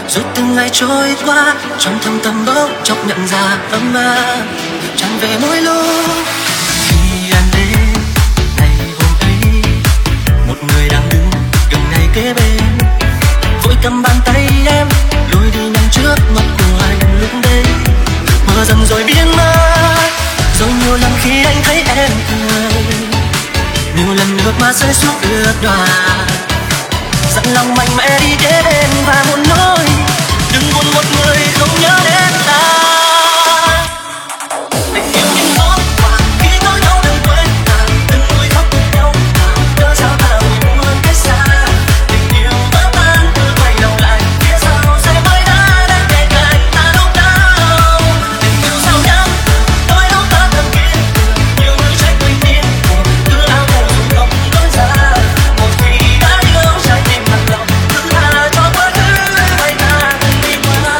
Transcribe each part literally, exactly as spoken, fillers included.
Rồi từng ngày trôi qua trong thâm tâm bỗng chốc nhận ra ấm áp chẳng về mỗi lúc khi em đến ngày hôm ấy, một người đang đứng gần ngay kế bên vội cầm bàn tay em lôi đi nhanh trước mặt của anh lúc đấy mưa dần rồi biến mất. Rồi nhiều lần khi anh thấy em cười, nhiều lần nước mắt rơi xuống ướt đòa, dặn lòng mạnh mẽ đi kế bên và muốn nói đừng buồn một người không nhớ đến ta. Tình yêu những món quà khi có nhau đừng quên là từng vui khóc cùng nhau là cớ sao ta vội muốn cách xa. Tình yêu vỡ tan cứ quay đầu lại phía sau sẽ mới đã đang kề cạnh ta lúc nào. Tình yêu sao nhắm đôi lúc ta thầm kiên cường, nhiều người trách mình điên cuồng cứ lao theo dù không lối ra. Một khi đã yêu trái tim nặng lòng cứ tha cho quá khứ bay ta từng đi qua.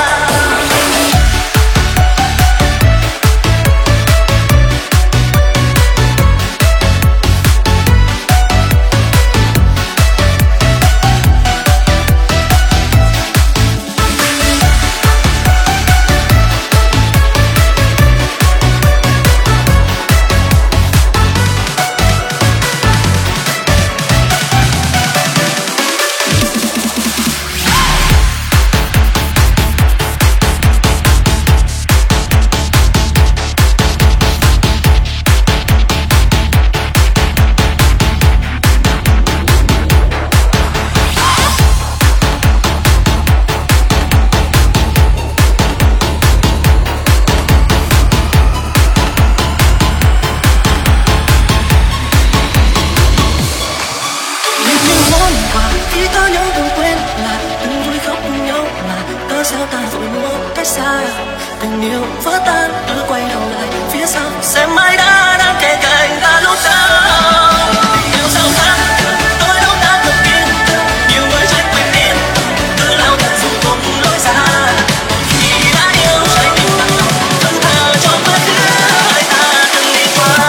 Những món quà khi có nhau đừng quên là từng vui khóc cùng nhau mà cớ sao ta vội muốn cách xa. Tình yêu vỡ tan cứ quay đầu lại phía sau sẽ mãi đã đang kề cạnh ta lúc sau. Tình yêu sao khác đôi lúc ta thật kiên cường, nhiều người trách mình điên cuồng cứ lao theo dù không lối ra. Một khi đã yêu trái tim nặng lòng vẫn thờ cho quá khứ hai ta từng đi qua.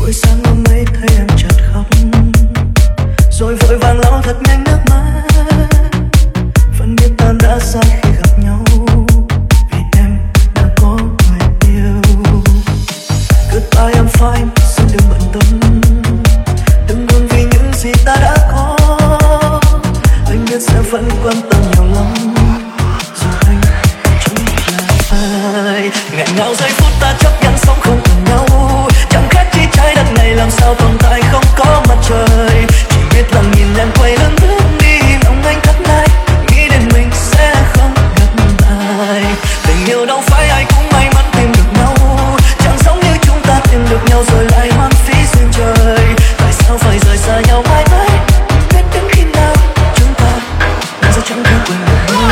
buổi sáng hôm ấy thấy em chợt khóc, rồi vội vàng lau thật nhanh nước mắt. Vẫn biết ta đã sai khi gặp nhau, vì em đã có người yêu. Goodbye I'm fine, xin đừng bận tâm, đừng buồn vì những gì ta đã có. Anh biết sẽ vẫn quan tâm nhiều lắm, dù anh chẳng là ai. Nghẹn ngào giây phút ta chấp nhận sống không cần nhau, chẳng khác chi trái đất này làm sao tồn tại không có mặt trời. Chỉ biết rằng nhìn em quay lưng bước đi, lòng anh thất lại, nghĩ đến mình sẽ không gặp lại. Tình yêu đâu phải ai cũng may mắn tìm được nhau, chẳng giống như chúng ta tìm được nhau rồi lại hoang phí duyên trời. Tại sao phải rời xa nhau mãi mãi, biết đến khi nào chúng ta đã sẽ chẳng thể quên được nhau.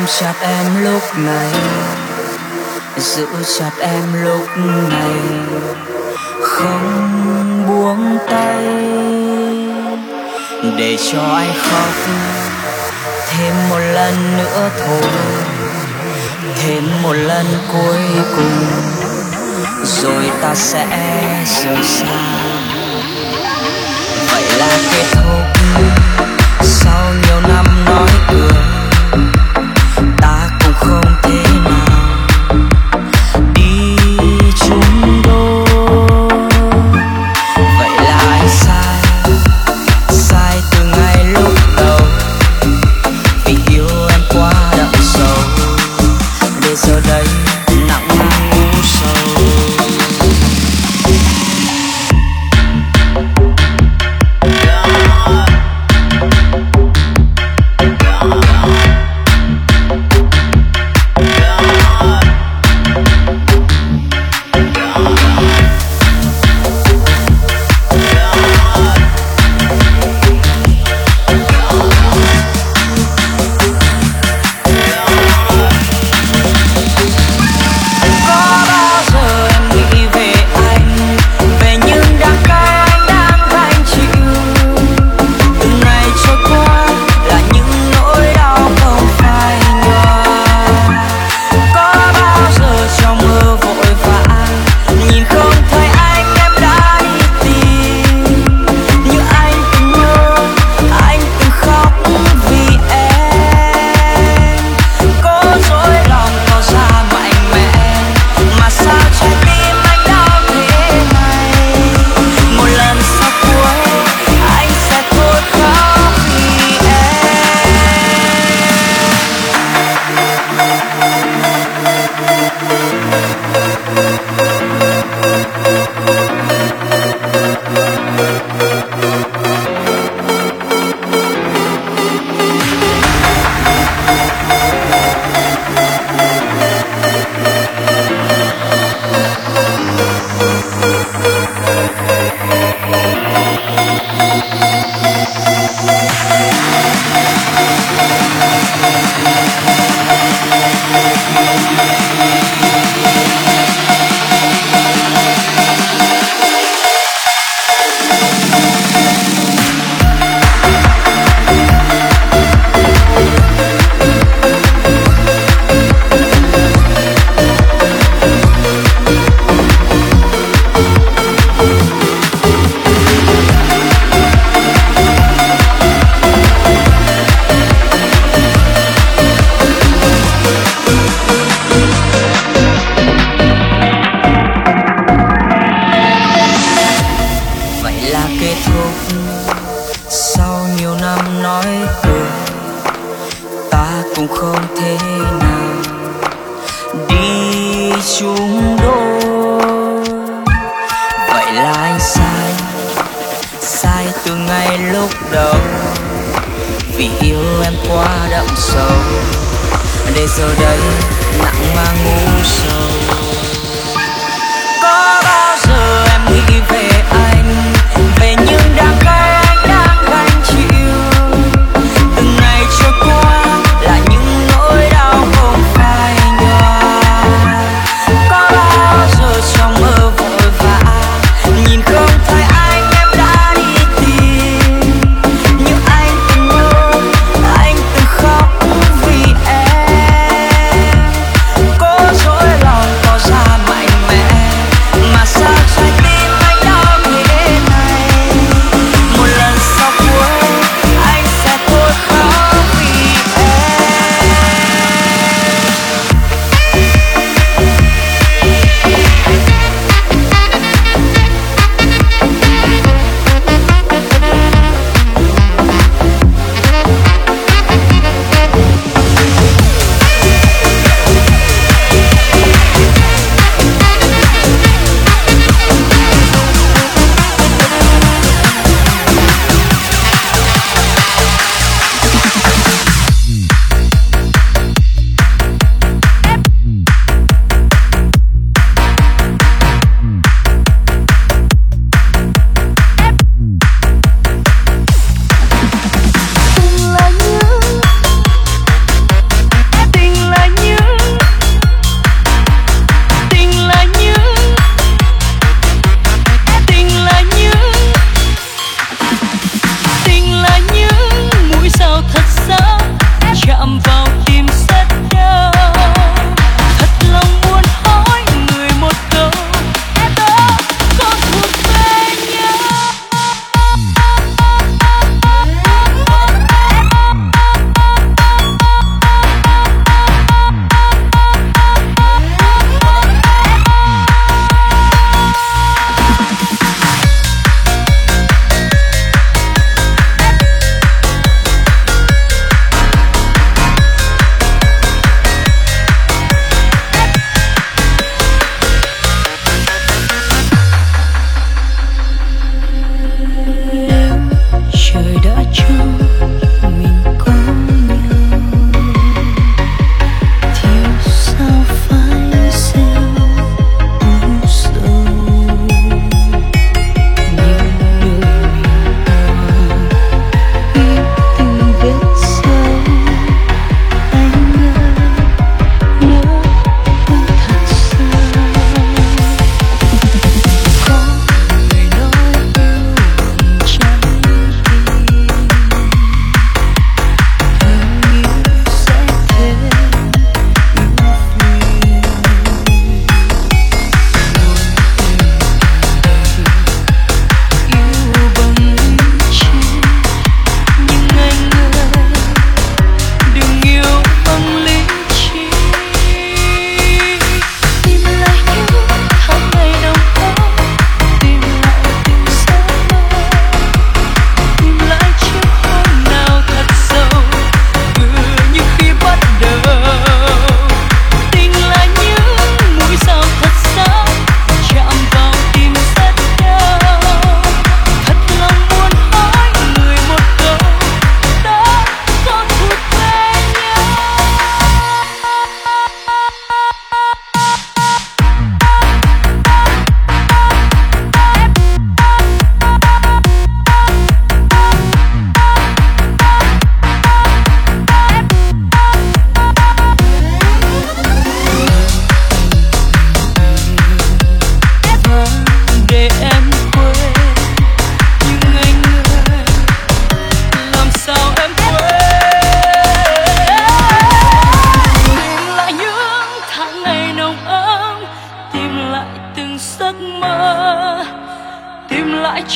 chặt em lúc này, giữ chặt em lúc này, không buông tay để cho anh khóc thêm một lần nữa thôi, thêm một lần cuối cùng rồi ta sẽ rời xa. Vậy là kết thúc sau nhiều năm nói cười, ta cũng không thể nào đi chung đôi. Vậy là anh sai, sai từ ngay lúc đầu, vì yêu em quá đậm sâu, để giờ đây nặng nang u sầu. Sao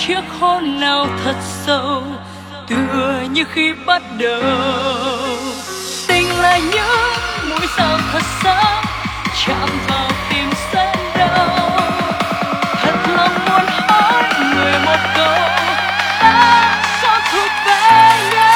chiếc hôn nào thật sâu, tựa như khi bắt đầu. Tình là những mũi sao thật sáng chạm vào tim rất đau. Thật lòng muốn hỏi người một câu, ta sao thuộc về nhau.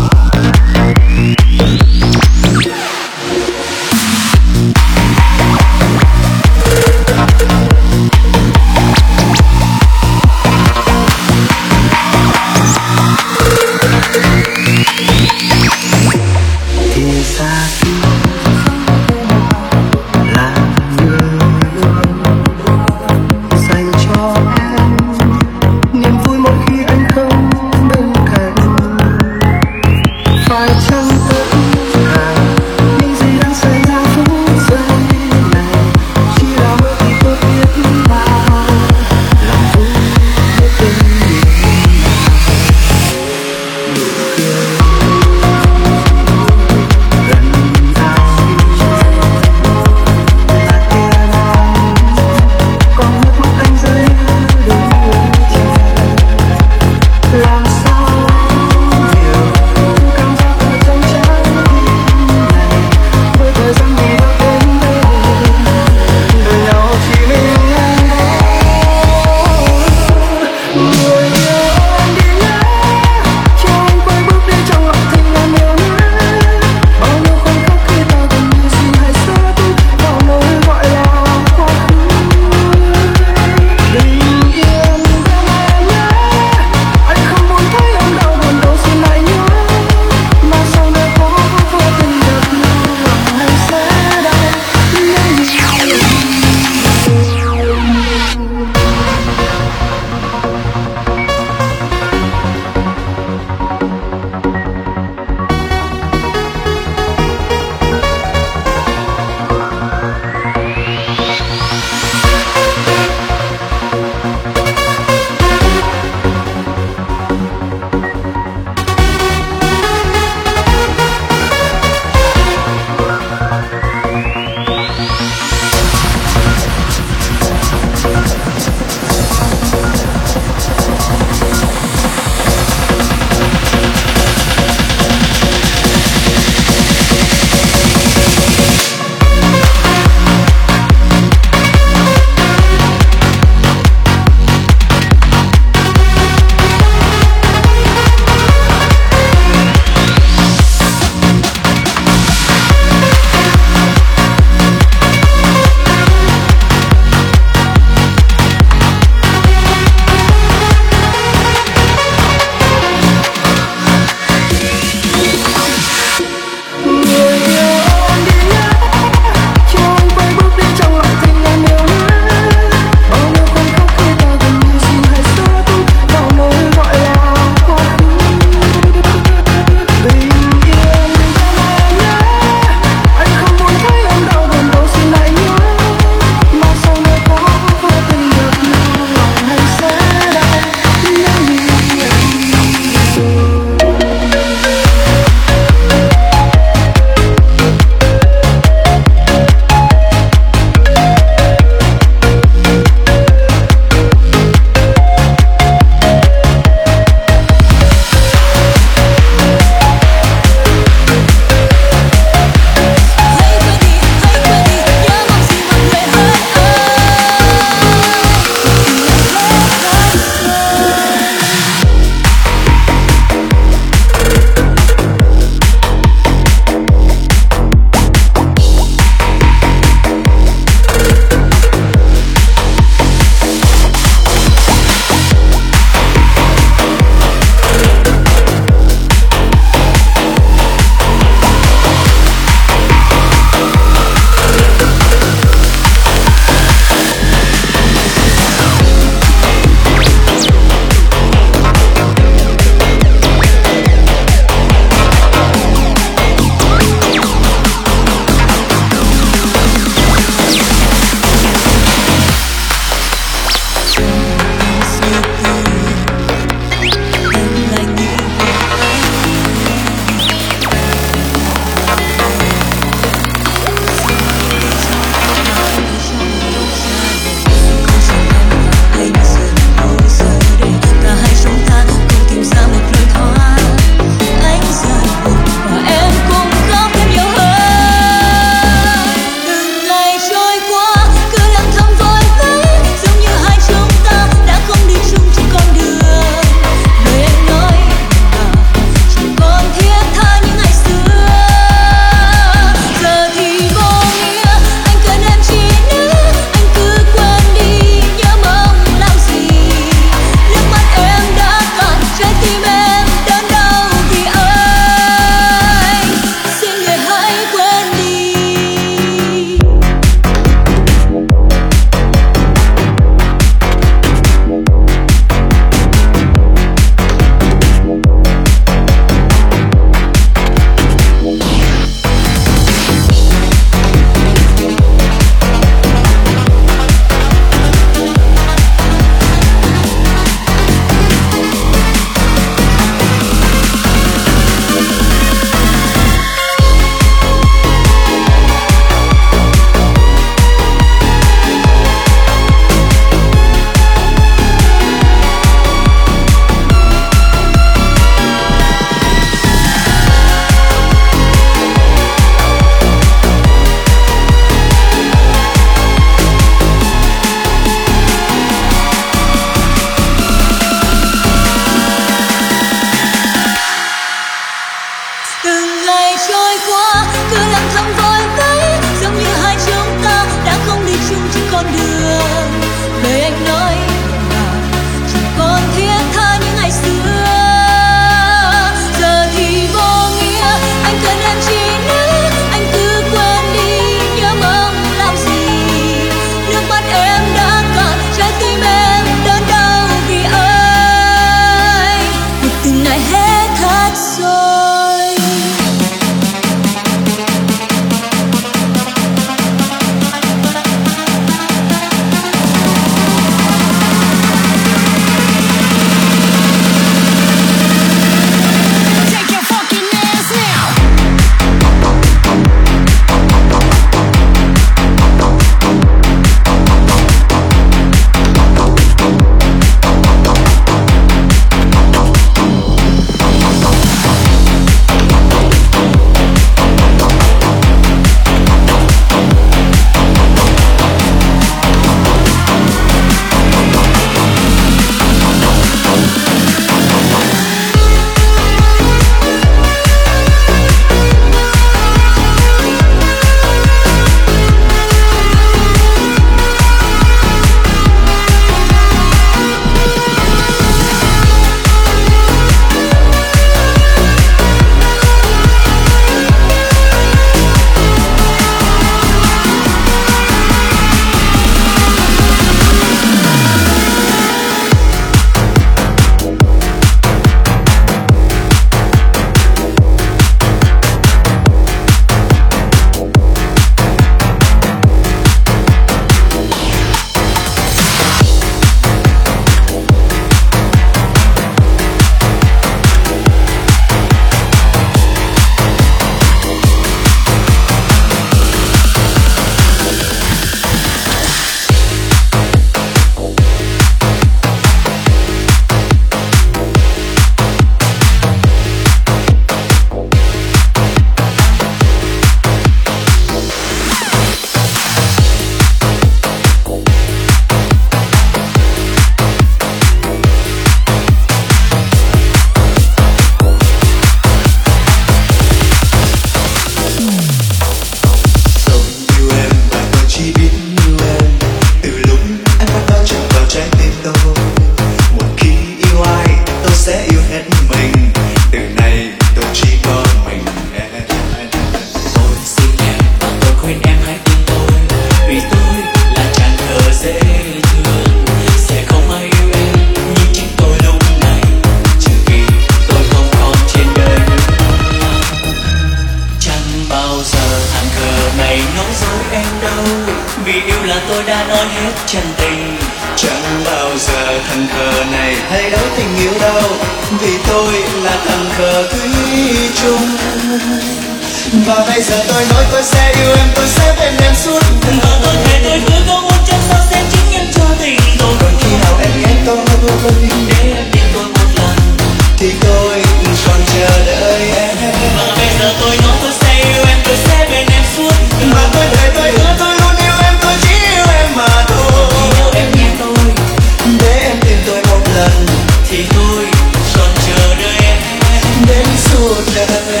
em đâu, vì yêu là tôi đã nói hết chân tình. Chẳng bao giờ thần khờ này hay đấu tình yêu đâu, vì tôi là thần khờ thủy chung. Và bây giờ tôi nói tôi sẽ yêu em, tôi sẽ bên em suốt đời. Và tôi thề tôi hứa có một trăm sao sẽ chính em cho tình tôi. Còn khi nào em ghét tôi để em tin tôi một lần, thì tôi còn chờ đợi em. và bây giờ tôi nói tôi sẽ yêu em, tôi sẽ bên em suốt đời. Và tôi thề tôi hứa tôi luôn yêu em, tôi chỉ yêu em mà thôi. Khi nào em nghe tôi để em tin tôi một lần, thì tôi còn chờ đợi em đến suốt đời.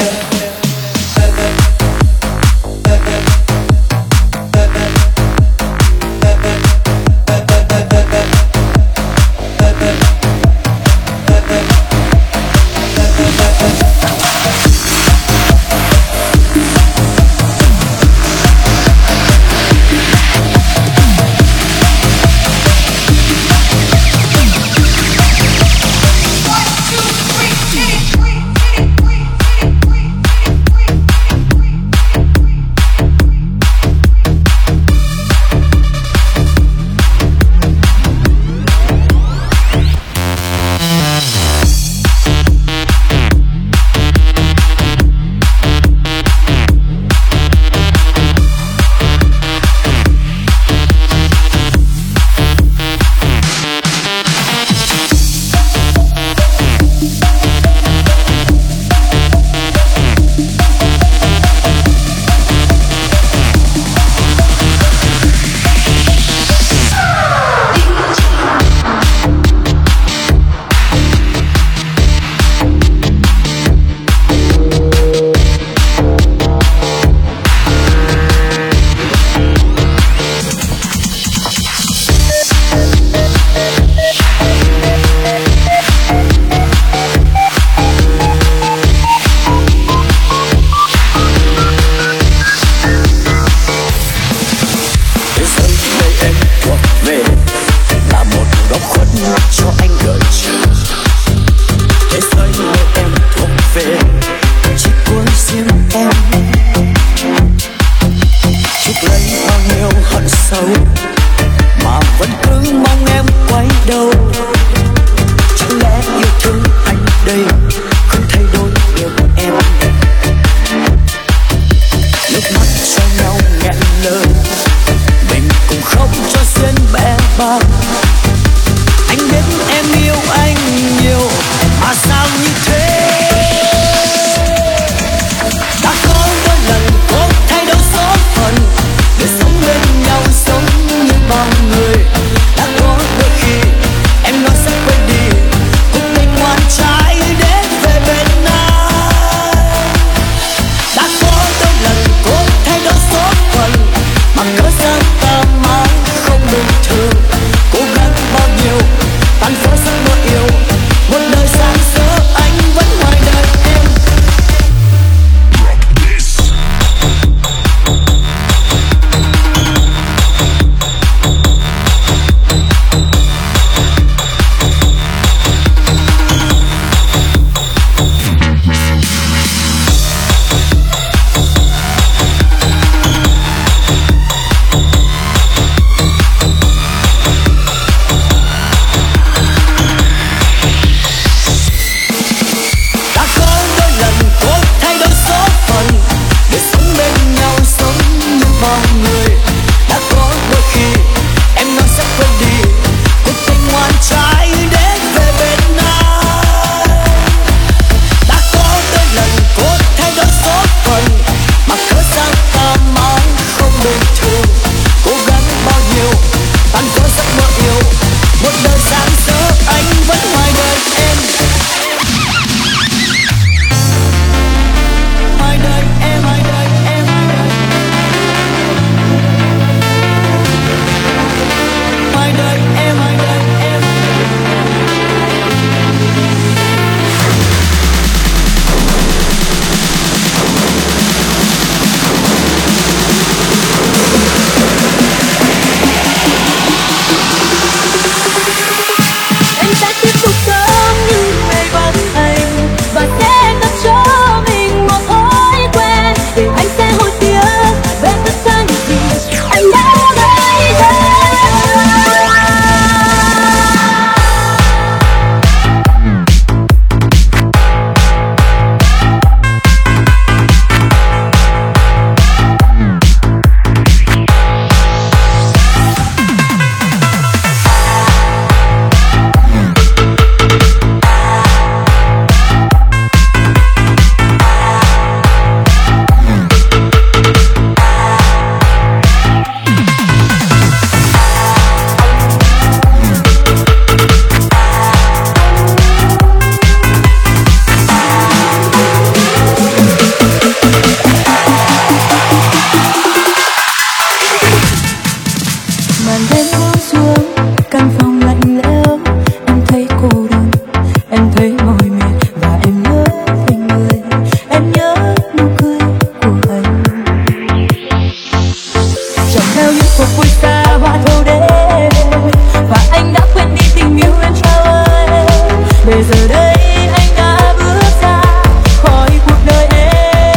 theo những cuộc vui xa hoa thâu đêm, và anh đã quên đi tình yêu em trao ơi. Để giờ đây anh đã bước ra khỏi cuộc đời em.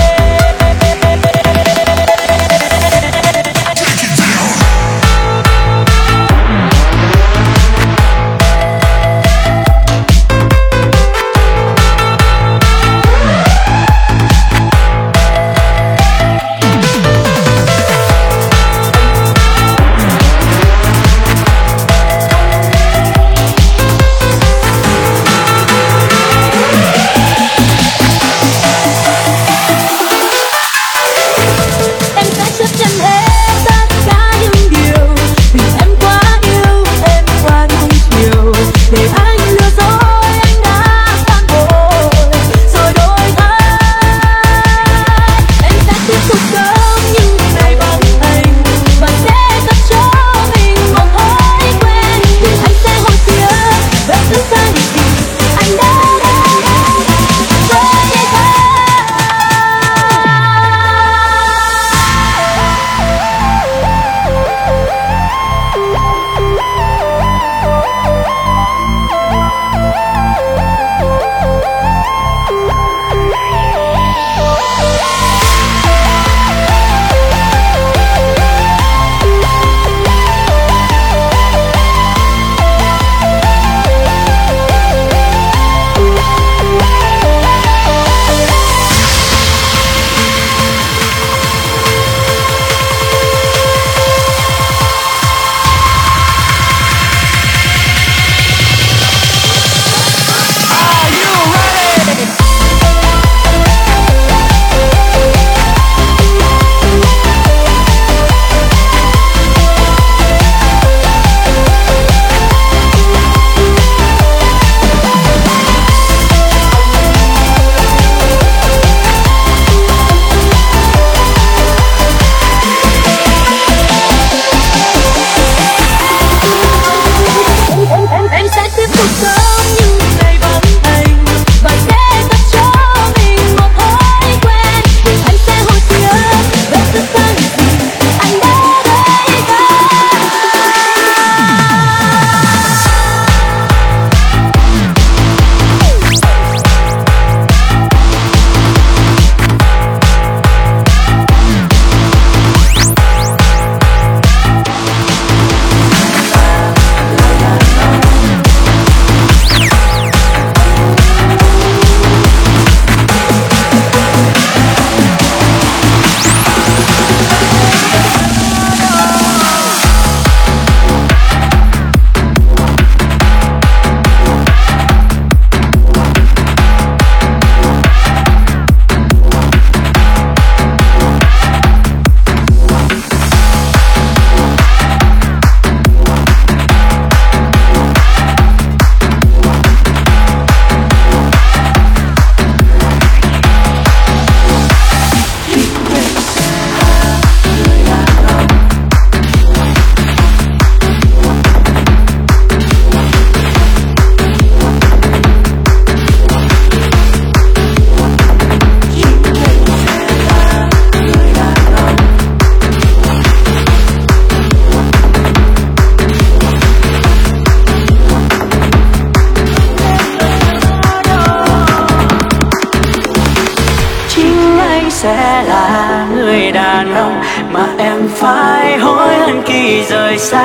Sẽ là người đàn ông mà em phải hối hận khi rời xa.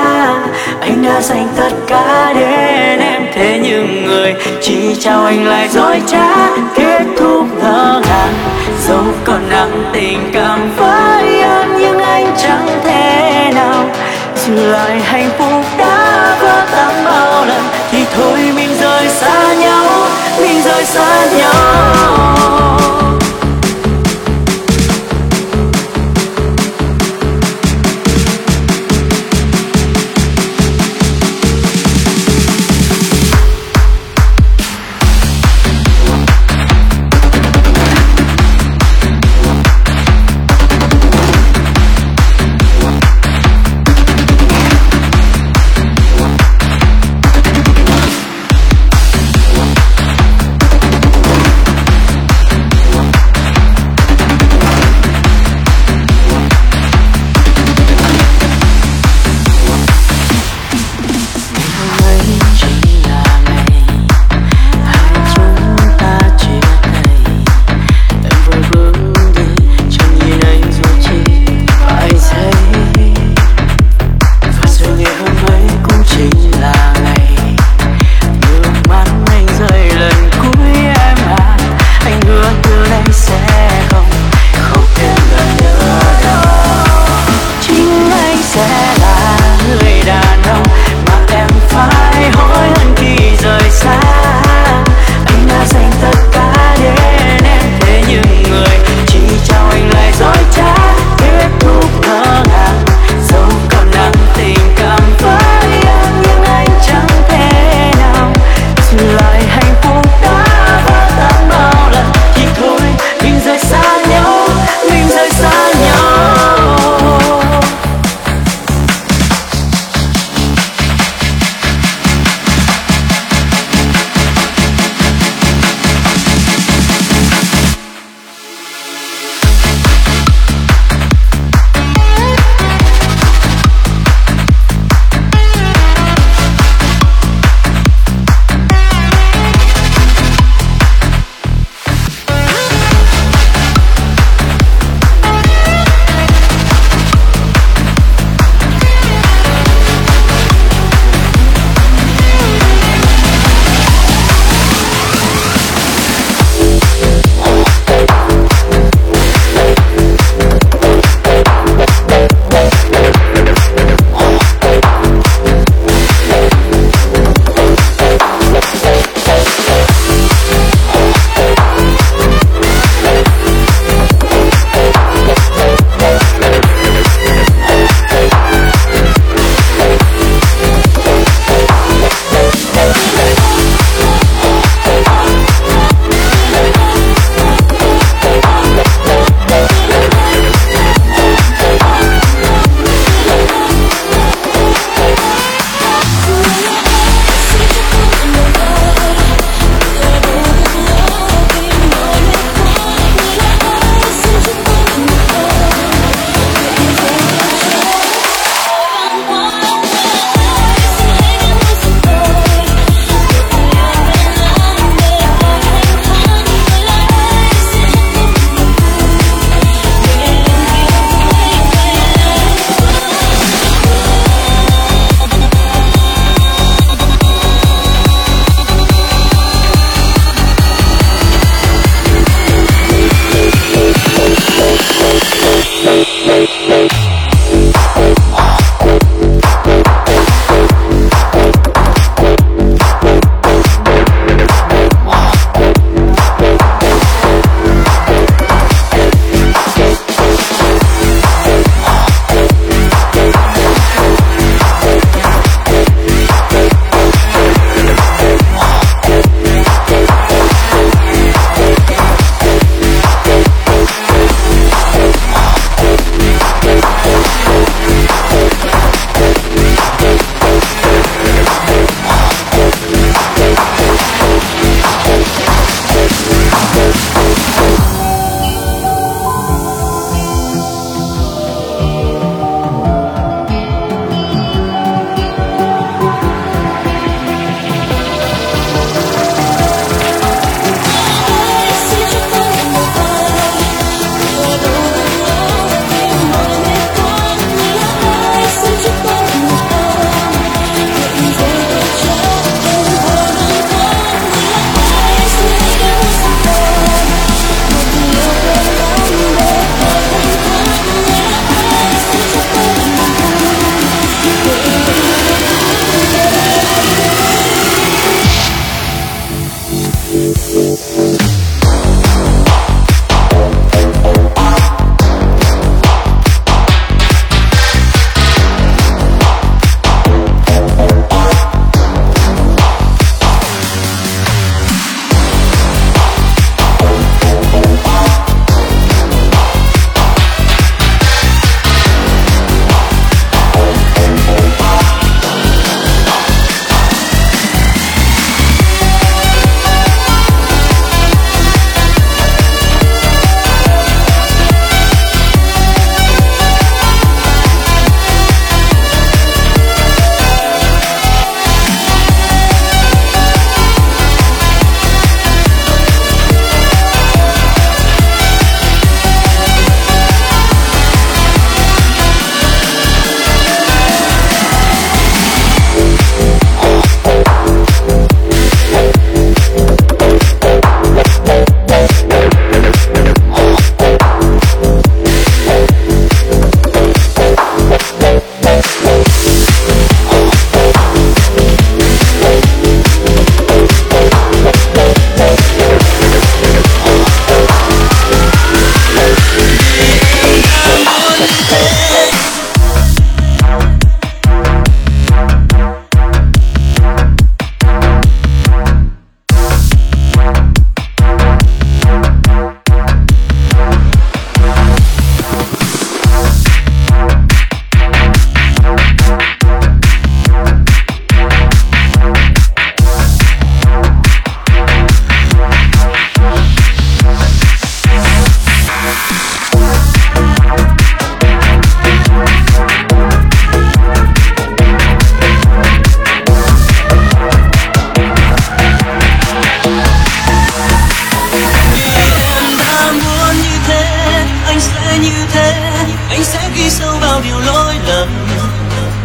Anh đã dành tất cả đến em, thế nhưng người chỉ trao anh lại dối trá, kết thúc ngỡ ngàng. Dẫu còn nặng tình cảm với em nhưng anh chẳng thể nào giữ lại hạnh phúc đã vỡ tan bao lần. Thì thôi mình rời xa nhau, mình rời xa nhau.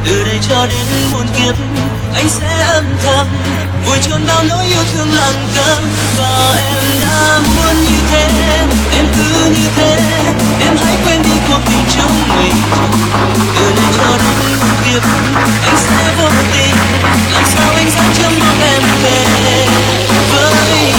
từ đây cho đến muôn kiếp anh sẽ âm thầm vùi chôn bao nỗi yêu thương lặng câm. Và em đã muốn như thế, em cứ như thế, em hãy quên đi cuộc tình chúng mình. Từ đây cho đến muôn kiếp anh sẽ vô tình, làm sao anh dám chăm mong em về với anh.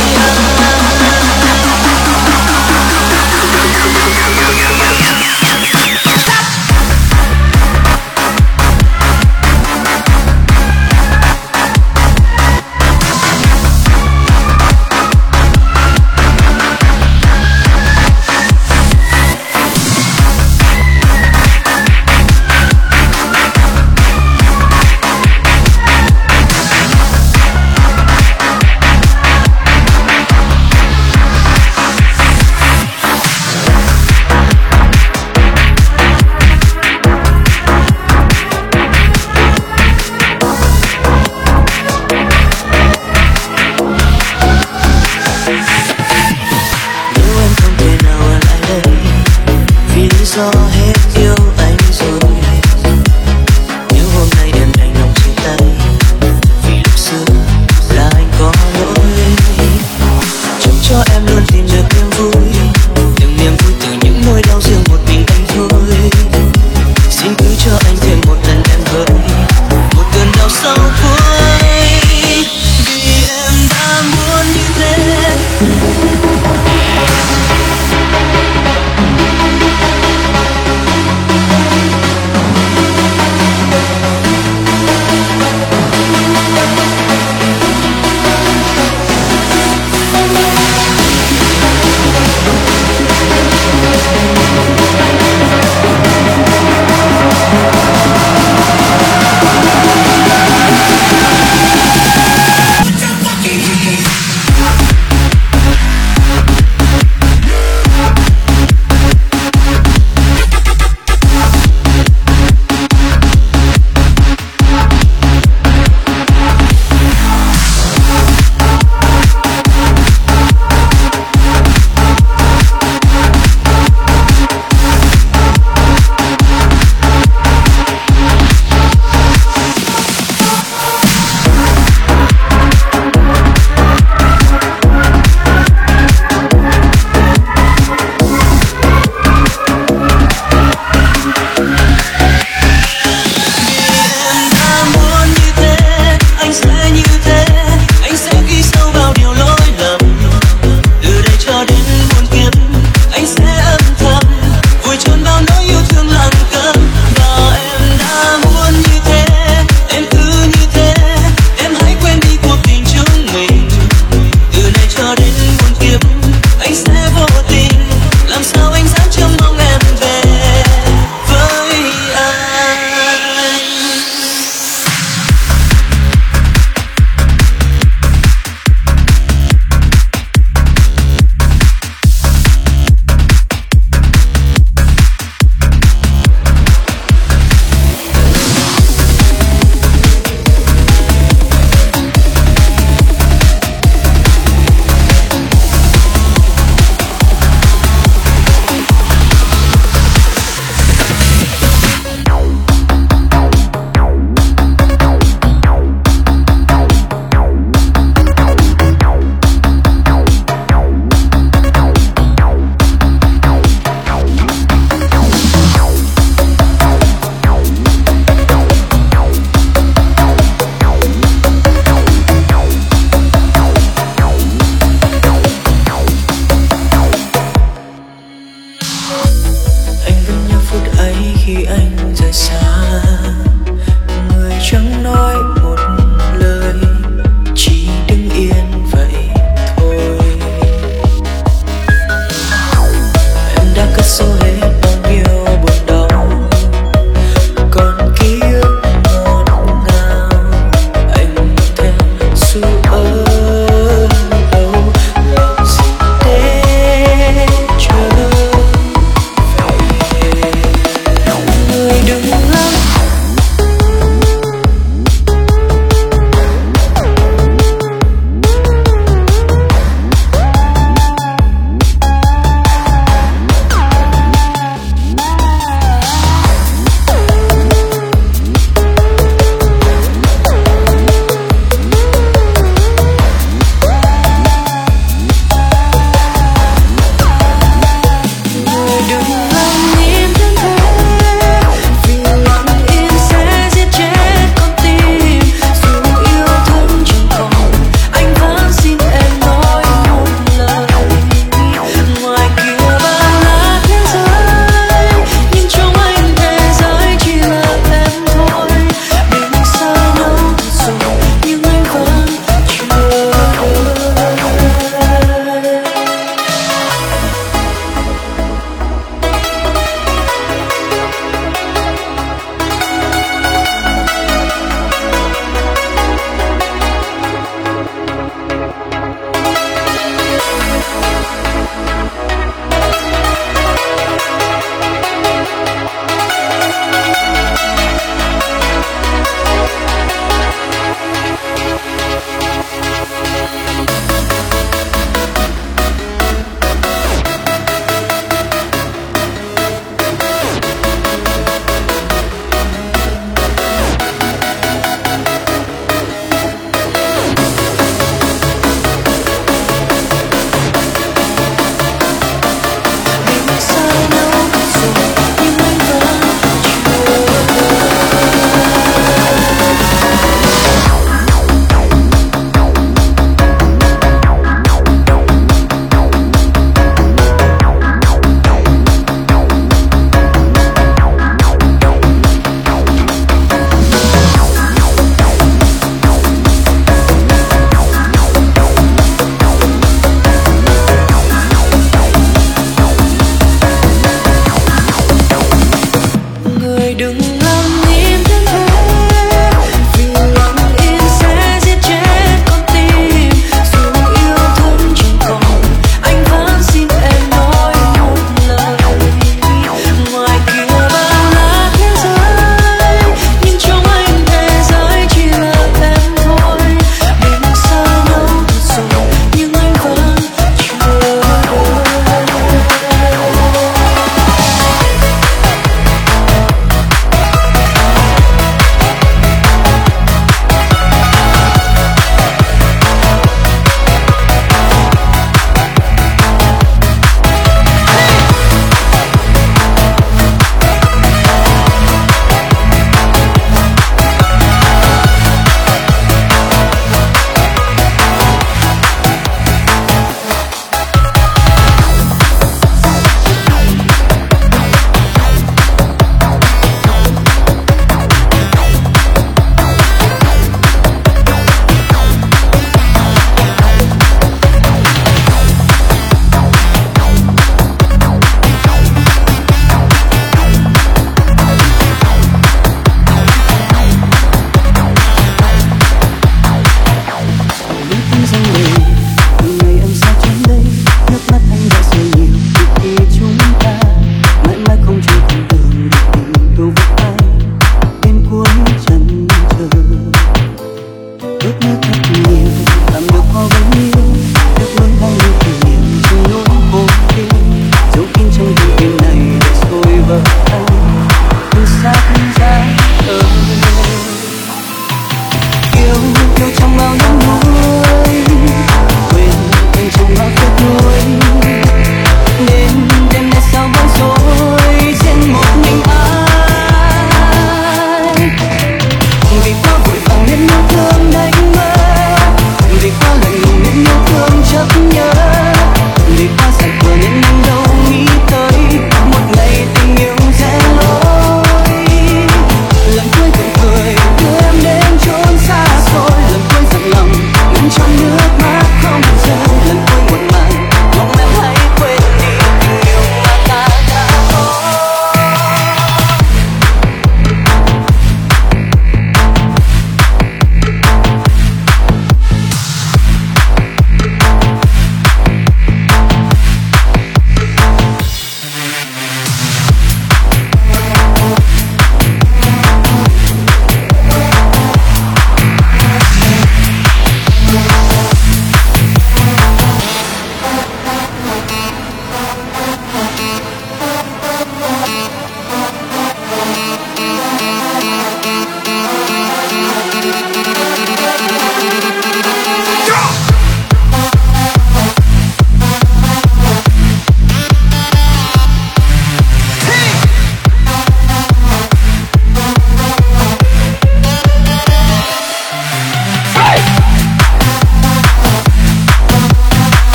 Do hết yêu anh rồi, nếu hôm nay em đành lòng chia tay vì lúc xưa là anh có lỗi. Chúc cho em luôn tìm được niềm vui, từng niềm vui từ những nỗi đau riêng một mình anh thôi. Xin cứ cho anh thêm một lần em hỡi, một cơn đau sâu cuối, vì em đã muốn như thế.